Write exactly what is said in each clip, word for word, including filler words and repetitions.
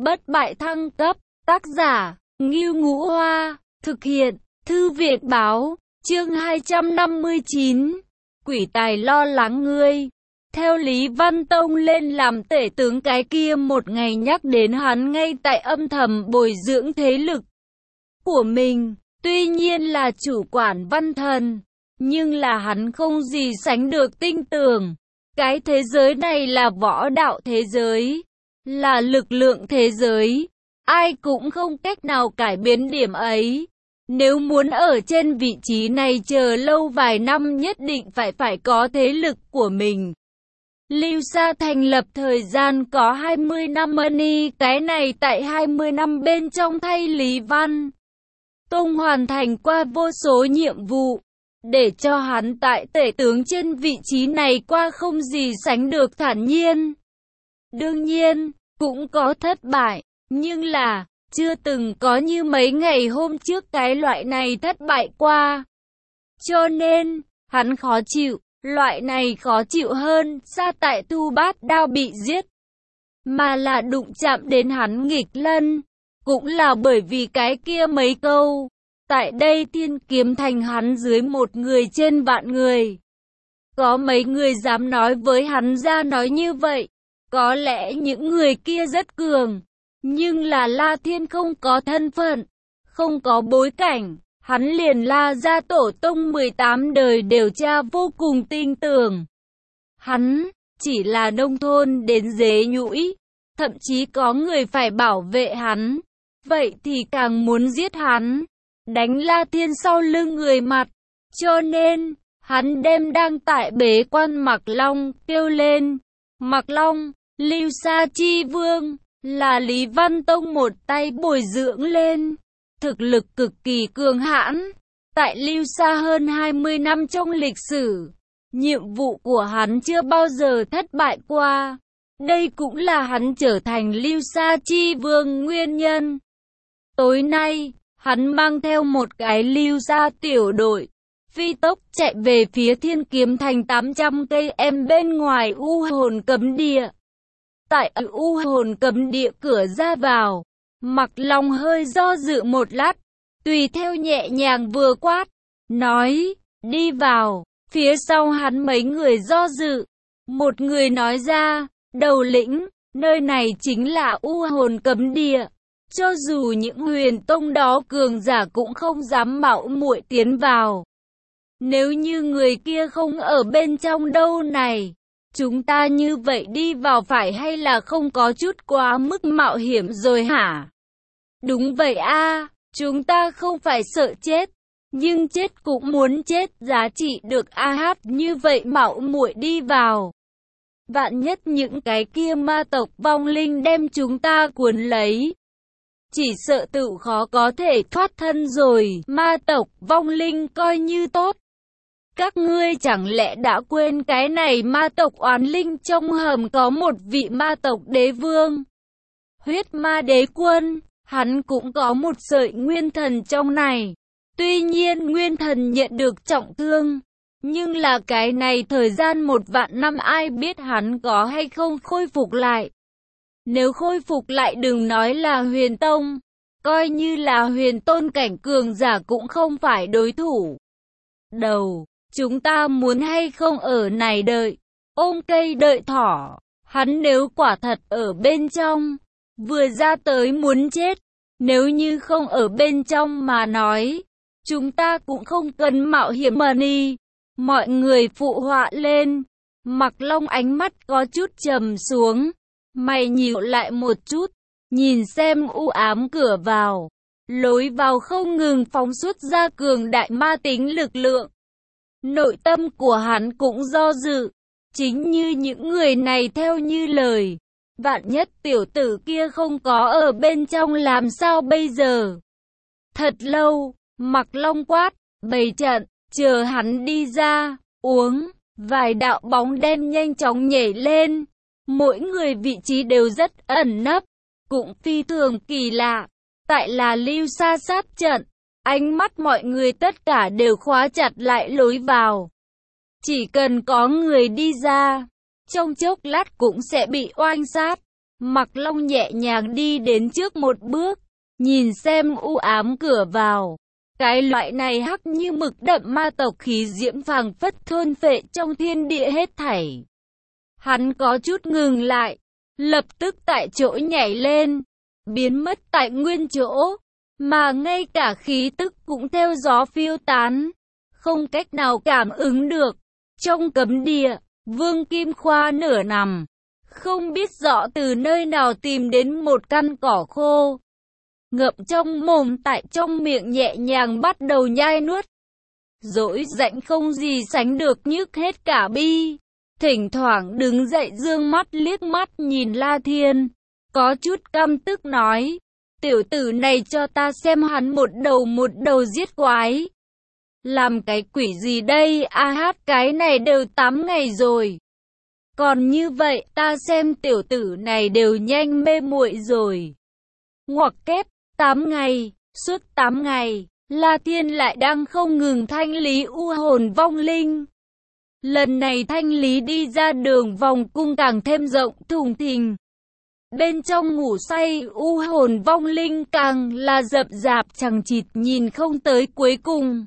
bất bại thăng cấp, tác giả, Ngưu Ngũ Hoa, thực hiện, Thư viện báo, chương hai trăm năm mươi chín, quỷ tài lo lắng ngươi. Theo Lý Văn Tông lên làm tể tướng cái kia một ngày nhắc đến hắn ngay tại âm thầm bồi dưỡng thế lực của mình, tuy nhiên là chủ quản văn thần, nhưng là hắn không gì sánh được tin tưởng. Cái thế giới này là võ đạo thế giới, là lực lượng thế giới, ai cũng không cách nào cải biến điểm ấy. Nếu muốn ở trên vị trí này chờ lâu vài năm nhất định phải phải có thế lực của mình. Lưu Sa thành lập thời gian có hai mươi năm money, cái này tại hai mươi năm bên trong thay Lý Văn Tông hoàn thành qua vô số nhiệm vụ, để cho hắn tại tể tướng trên vị trí này qua không gì sánh được thản nhiên. Đương nhiên, cũng có thất bại, nhưng là chưa từng có như mấy ngày hôm trước cái loại này thất bại qua. Cho nên, hắn khó chịu, loại này khó chịu hơn xa tại Thu Bát Đao bị giết, mà là đụng chạm đến hắn nghịch lân, cũng là bởi vì cái kia mấy câu. Tại đây Thiên Kiếm Thành hắn dưới một người trên vạn người. Có mấy người dám nói với hắn ra nói như vậy, có lẽ những người kia rất cường. Nhưng là La Thiên không có thân phận, không có bối cảnh, hắn liền La gia tổ tông mười tám đời điều tra vô cùng tin tưởng. Hắn chỉ là nông thôn đến dế nhũi, thậm chí có người phải bảo vệ hắn, vậy thì càng muốn giết hắn, đánh La Thiên sau lưng người mặt. Cho nên, hắn đem đang tại bế quan Mạc Long kêu lên, Mạc Long, Lưu Sa chi vương. Là Lý Văn Tông một tay bồi dưỡng lên, thực lực cực kỳ cường hãn. Tại Lưu Sa hơn hai mươi năm trong lịch sử, nhiệm vụ của hắn chưa bao giờ thất bại qua. Đây cũng là hắn trở thành Lưu Sa chi vương nguyên nhân. Tối nay, hắn mang theo một cái Lưu Sa tiểu đội, phi tốc chạy về phía Thiên Kiếm Thành tám trăm cây em bên ngoài U Hồn Cấm Địa. Tại U Hồn Cấm Địa cửa ra vào, Mạc Long hơi do dự một lát, tùy theo nhẹ nhàng vừa quát, nói, đi vào. Phía sau hắn mấy người do dự, một người nói ra, đầu lĩnh, nơi này chính là U Hồn Cấm Địa, cho dù những huyền tông đó cường giả cũng không dám mạo muội tiến vào. Nếu như người kia không ở bên trong đâu này, chúng ta như vậy đi vào phải hay là không có chút quá mức mạo hiểm rồi hả? Đúng vậy a, chúng ta không phải sợ chết, nhưng chết cũng muốn chết, giá trị được a hát như vậy mạo muội đi vào. Vạn nhất những cái kia ma tộc vong linh đem chúng ta cuốn lấy, chỉ sợ tự khó có thể thoát thân rồi. Ma tộc vong linh coi như tốt. Các ngươi chẳng lẽ đã quên cái này ma tộc oán linh trong hầm có một vị ma tộc đế vương, huyết ma đế quân, hắn cũng có một sợi nguyên thần trong này. Tuy nhiên nguyên thần nhận được trọng thương, nhưng là cái này thời gian một vạn năm ai biết hắn có hay không khôi phục lại. Nếu khôi phục lại đừng nói là huyền tông, coi như là huyền tôn cảnh cường giả cũng không phải đối thủ. Đầu, chúng ta muốn hay không ở này đợi, ôm cây đợi thỏ. Hắn nếu quả thật ở bên trong, vừa ra tới muốn chết, nếu như không ở bên trong mà nói, chúng ta cũng không cần mạo hiểm mà đi. Mọi người phụ họa lên. Mạc Long ánh mắt có chút trầm xuống, mày nhíu lại một chút, nhìn xem u ám cửa vào, lối vào không ngừng phóng xuất ra cường đại ma tính lực lượng. Nội tâm của hắn cũng do dự, chính như những người này theo như lời, vạn nhất tiểu tử kia không có ở bên trong làm sao bây giờ? Thật lâu, Mạc Long quát, bày trận, chờ hắn đi ra, uống. Vài đạo bóng đen nhanh chóng nhảy lên, mỗi người vị trí đều rất ẩn nấp, cũng phi thường kỳ lạ. Tại là Lưu Sa sát trận, ánh mắt mọi người tất cả đều khóa chặt lại lối vào. Chỉ cần có người đi ra, trong chốc lát cũng sẽ bị oanh sát. Mặc Long nhẹ nhàng đi đến trước một bước, nhìn xem u ám cửa vào. Cái loại này hắc như mực đậm ma tộc khí diễm phảng phất thôn phệ trong thiên địa hết thảy. Hắn có chút ngừng lại, lập tức tại chỗ nhảy lên, biến mất tại nguyên chỗ, mà ngay cả khí tức cũng theo gió phiêu tán, không cách nào cảm ứng được. Trong cấm địa, Vương Kim Khoa nửa nằm, không biết rõ từ nơi nào tìm đến một căn cỏ khô, ngậm trong mồm, tại trong miệng nhẹ nhàng bắt đầu nhai nuốt. Dỗi rãnh không gì sánh được, nhức hết cả bi. Thỉnh thoảng đứng dậy dương mắt liếc mắt nhìn La Thiên, có chút căm tức nói, tiểu tử này cho ta xem hắn một đầu một đầu giết quái. Làm cái quỷ gì đây, a hát cái này đều tám ngày rồi. Còn như vậy, ta xem tiểu tử này đều nhanh mê muội rồi. Ngoặc kép, tám ngày, suốt tám ngày, La Thiên lại đang không ngừng thanh lý u hồn vong linh. Lần này thanh lý đi ra đường vòng cung càng thêm rộng thùng thình. Bên trong ngủ say u hồn vong linh càng là rậm rạp chằng chịt nhìn không tới cuối cùng.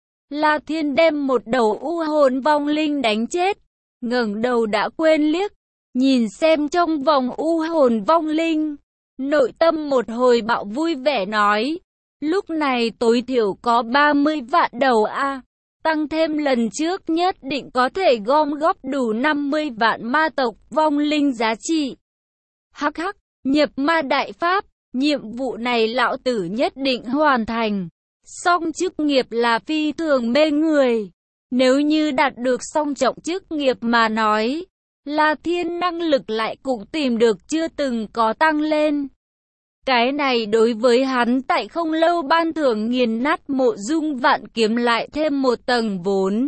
La Thiên đem một đầu u hồn vong linh đánh chết, ngẩng đầu đã quên liếc, nhìn xem trong vòng u hồn vong linh, nội tâm một hồi bạo vui vẻ nói, lúc này tối thiểu có ba mươi vạn đầu a, tăng thêm lần trước nhất định có thể gom góp đủ năm mươi vạn ma tộc vong linh giá trị. Hắc hắc, nhập ma đại pháp, nhiệm vụ này lão tử nhất định hoàn thành. Song chức nghiệp là phi thường mê người. Nếu như đạt được song trọng chức nghiệp mà nói, La Thiên năng lực lại cũng tìm được chưa từng có tăng lên. Cái này đối với hắn tại không lâu ban thưởng nghiền nát mộ dung vạn kiếm lại thêm một tầng vốn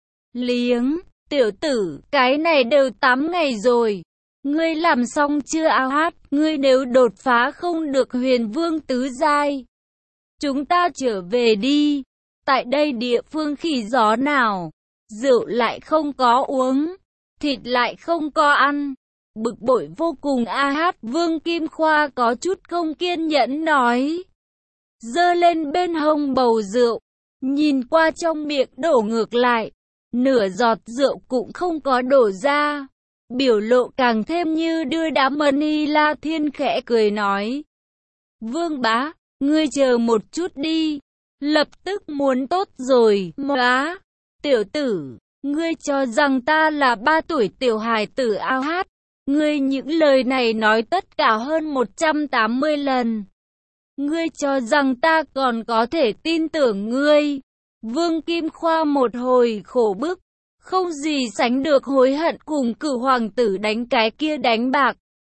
liếng. Tiểu tử, cái này đều tám ngày rồi. Ngươi làm xong chưa a hát, ngươi nếu đột phá không được huyền vương tứ giai, chúng ta trở về đi. Tại đây địa phương khỉ gió nào, rượu lại không có uống, thịt lại không có ăn. Bực bội vô cùng a hát, Vương Kim Khoa có chút không kiên nhẫn nói. Giơ lên bên hông bầu rượu, nhìn qua trong miệng đổ ngược lại, nửa giọt rượu cũng không có đổ ra. Biểu lộ càng thêm như đưa đám mani. La Thiên khẽ cười nói. Vương bá, ngươi chờ một chút đi, lập tức muốn tốt rồi. Móa, tiểu tử, ngươi cho rằng ta là ba tuổi tiểu hài tử a hát. Ngươi những lời này nói tất cả hơn một trăm tám mươi lần. Ngươi cho rằng ta còn có thể tin tưởng ngươi. Vương Kim Khoa một hồi khổ bức, không gì sánh được hối hận cùng cửu hoàng tử đánh cái kia đánh bạc.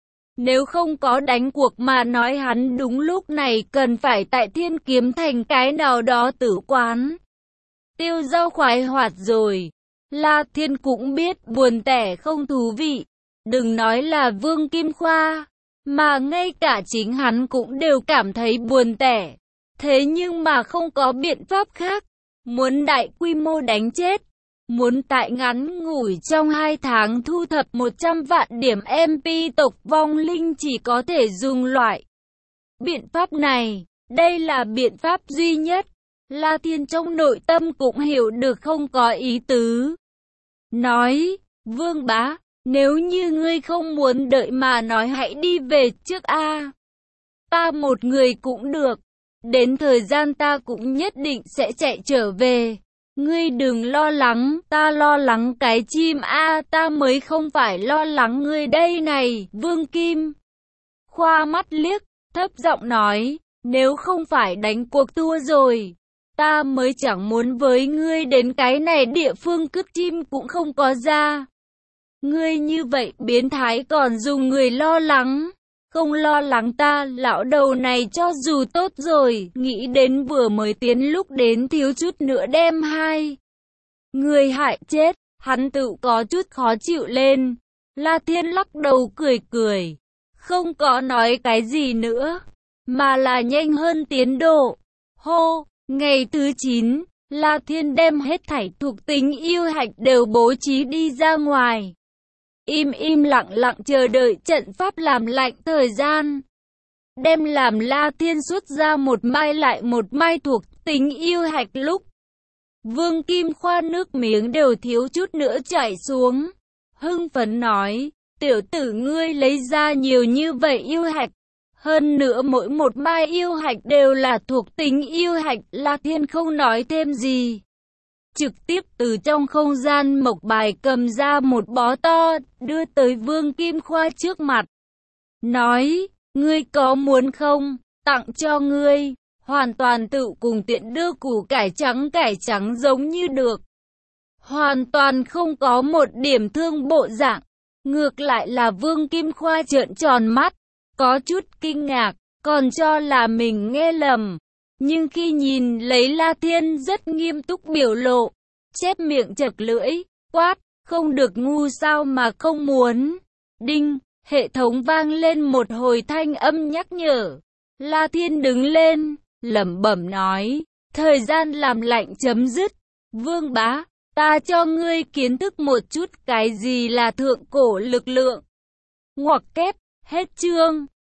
Nếu không có đánh cuộc mà nói hắn đúng lúc này cần phải tại Thiên Kiếm Thành cái nào đó tử quán tiêu dao khoái hoạt rồi. La Thiên cũng biết buồn tẻ không thú vị. Đừng nói là Vương Kim Khoa, mà ngay cả chính hắn cũng đều cảm thấy buồn tẻ. Thế nhưng mà không có biện pháp khác. Muốn đại quy mô đánh chết, muốn tại ngắn ngủi trong hai tháng thu thập một trăm vạn điểm em pê tộc vong linh chỉ có thể dùng loại biện pháp này. Đây là biện pháp duy nhất. La Thiên trong nội tâm cũng hiểu được không có ý tứ. Nói, Vương bá, nếu như ngươi không muốn đợi mà nói hãy đi về trước a. Ta một người cũng được. Đến thời gian ta cũng nhất định sẽ chạy trở về. Ngươi đừng lo lắng, ta lo lắng cái chim a, ta mới không phải lo lắng ngươi đây này. Vương Kim Khoa mắt liếc, thấp giọng nói, nếu không phải đánh cuộc thua rồi, ta mới chẳng muốn với ngươi đến cái này địa phương cứt chim cũng không có ra. Ngươi như vậy biến thái còn dùng người lo lắng. Không lo lắng ta, lão đầu này cho dù tốt rồi, nghĩ đến vừa mới tiến lúc đến thiếu chút nữa đem hai người hại chết, hắn tự có chút khó chịu lên. La Thiên lắc đầu cười cười, không có nói cái gì nữa, mà là nhanh hơn tiến độ. Hô, ngày thứ chín, La Thiên đem hết thảy thuộc tính yêu hạch đều bố trí đi ra ngoài. im im lặng lặng chờ đợi trận pháp làm lạnh thời gian. Đem làm La Thiên xuất ra một mai lại một mai thuộc tính yêu hạch lúc. Vương Kim Khoa nước miếng đều thiếu chút nữa chảy xuống. Hưng phấn nói, tiểu tử ngươi lấy ra nhiều như vậy yêu hạch. Hơn nữa mỗi một mai yêu hạch đều là thuộc tính yêu hạch. La Thiên không nói thêm gì. Trực tiếp từ trong không gian mộc bài cầm ra một bó to, đưa tới Vương Kim Khoa trước mặt. Nói, ngươi có muốn không, tặng cho ngươi, hoàn toàn tự cùng tiện đưa củ cải trắng cải trắng giống như được. Hoàn toàn không có một điểm thương bộ dạng, ngược lại là Vương Kim Khoa trợn tròn mắt, có chút kinh ngạc, còn cho là mình nghe lầm. Nhưng khi nhìn lấy La Thiên rất nghiêm túc biểu lộ, chép miệng chật lưỡi, quát, không được ngu sao mà không muốn. Đinh, hệ thống vang lên một hồi thanh âm nhắc nhở. La Thiên đứng lên, lẩm bẩm nói, thời gian làm lạnh chấm dứt. Vương bá, ta cho ngươi kiến thức một chút cái gì là thượng cổ lực lượng. Ngoặc kép, hết chương.